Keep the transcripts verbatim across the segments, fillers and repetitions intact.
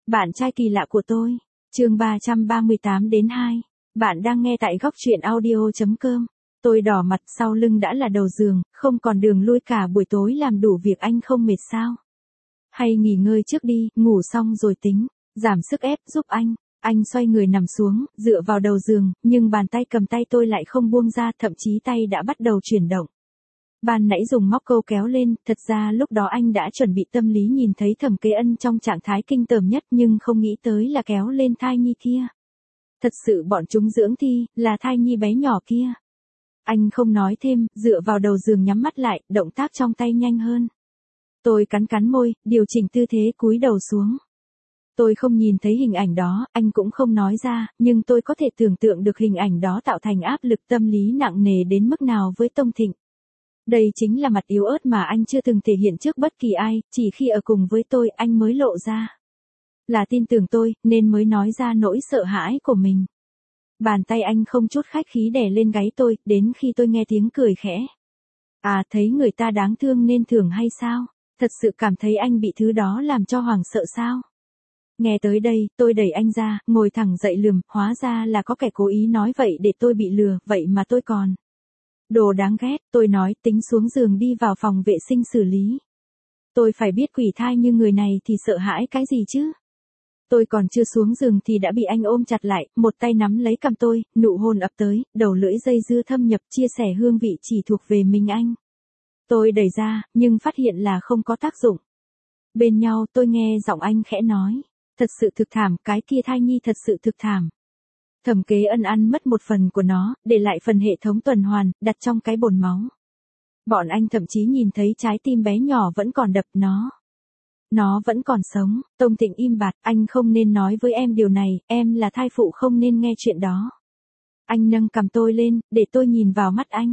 Bạn trai kỳ lạ của tôi. Chương ba trăm ba mươi tám đến hai. Bạn đang nghe tại góc truyện audio chấm com. Tôi đỏ mặt, sau lưng đã là đầu giường, không còn đường lui, cả buổi tối làm đủ việc, anh không mệt sao? Hay nghỉ ngơi trước đi, ngủ xong rồi tính. Giảm sức ép giúp anh. Anh xoay người nằm xuống, dựa vào đầu giường, nhưng bàn tay cầm tay tôi lại không buông ra, thậm chí tay đã bắt đầu chuyển động. Ban nãy dùng móc câu kéo lên, thật ra lúc đó anh đã chuẩn bị tâm lý nhìn thấy Thẩm Kế Ân trong trạng thái kinh tởm nhất, nhưng không nghĩ tới là kéo lên thai nhi kia. Thật sự bọn chúng dưỡng thi, là thai nhi bé nhỏ kia. Anh không nói thêm, dựa vào đầu giường nhắm mắt lại, động tác trong tay nhanh hơn. Tôi cắn cắn môi, điều chỉnh tư thế cúi đầu xuống. Tôi không nhìn thấy hình ảnh đó, anh cũng không nói ra, nhưng tôi có thể tưởng tượng được hình ảnh đó tạo thành áp lực tâm lý nặng nề đến mức nào với Tông Thịnh. Đây chính là mặt yếu ớt mà anh chưa từng thể hiện trước bất kỳ ai, chỉ khi ở cùng với tôi anh mới lộ ra. Là tin tưởng tôi, nên mới nói ra nỗi sợ hãi của mình. Bàn tay anh không chút khách khí đè lên gáy tôi, đến khi tôi nghe tiếng cười khẽ. À, thấy người ta đáng thương nên thưởng hay sao? Thật sự cảm thấy anh bị thứ đó làm cho hoảng sợ sao? Nghe tới đây, tôi đẩy anh ra, ngồi thẳng dậy lườm, hóa ra là có kẻ cố ý nói vậy để tôi bị lừa, vậy mà tôi còn. Đồ đáng ghét, tôi nói, tính xuống giường đi vào phòng vệ sinh xử lý. Tôi phải biết quỷ thai như người này thì sợ hãi cái gì chứ? Tôi còn chưa xuống giường thì đã bị anh ôm chặt lại, một tay nắm lấy cằm tôi, nụ hôn ập tới, đầu lưỡi dây dưa thâm nhập, chia sẻ hương vị chỉ thuộc về mình anh. Tôi đẩy ra, nhưng phát hiện là không có tác dụng. Bên nhau tôi nghe giọng anh khẽ nói, thật sự thực thảm, cái kia thai nhi thật sự thực thảm. Thẩm Kế Ân ăn mất một phần của nó, để lại phần hệ thống tuần hoàn, đặt trong cái bồn máu. Bọn anh thậm chí nhìn thấy trái tim bé nhỏ vẫn còn đập, nó. Nó vẫn còn sống. Tông Thịnh im bặt, anh không nên nói với em điều này, em là thai phụ không nên nghe chuyện đó. Anh nâng cằm tôi lên, để tôi nhìn vào mắt anh.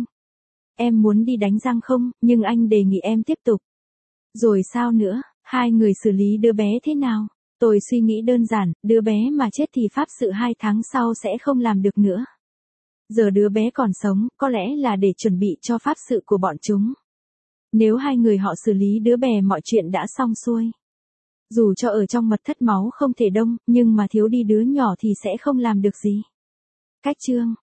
Em muốn đi đánh răng không, nhưng anh đề nghị em tiếp tục. Rồi sao nữa, hai người xử lý đứa bé thế nào? Tôi suy nghĩ đơn giản, đứa bé mà chết thì pháp sự hai tháng sau sẽ không làm được nữa. Giờ đứa bé còn sống, có lẽ là để chuẩn bị cho pháp sự của bọn chúng. Nếu hai người họ xử lý đứa bé mọi chuyện đã xong xuôi. Dù cho ở trong mật thất máu không thể đông, nhưng mà thiếu đi đứa nhỏ thì sẽ không làm được gì. Cách chương,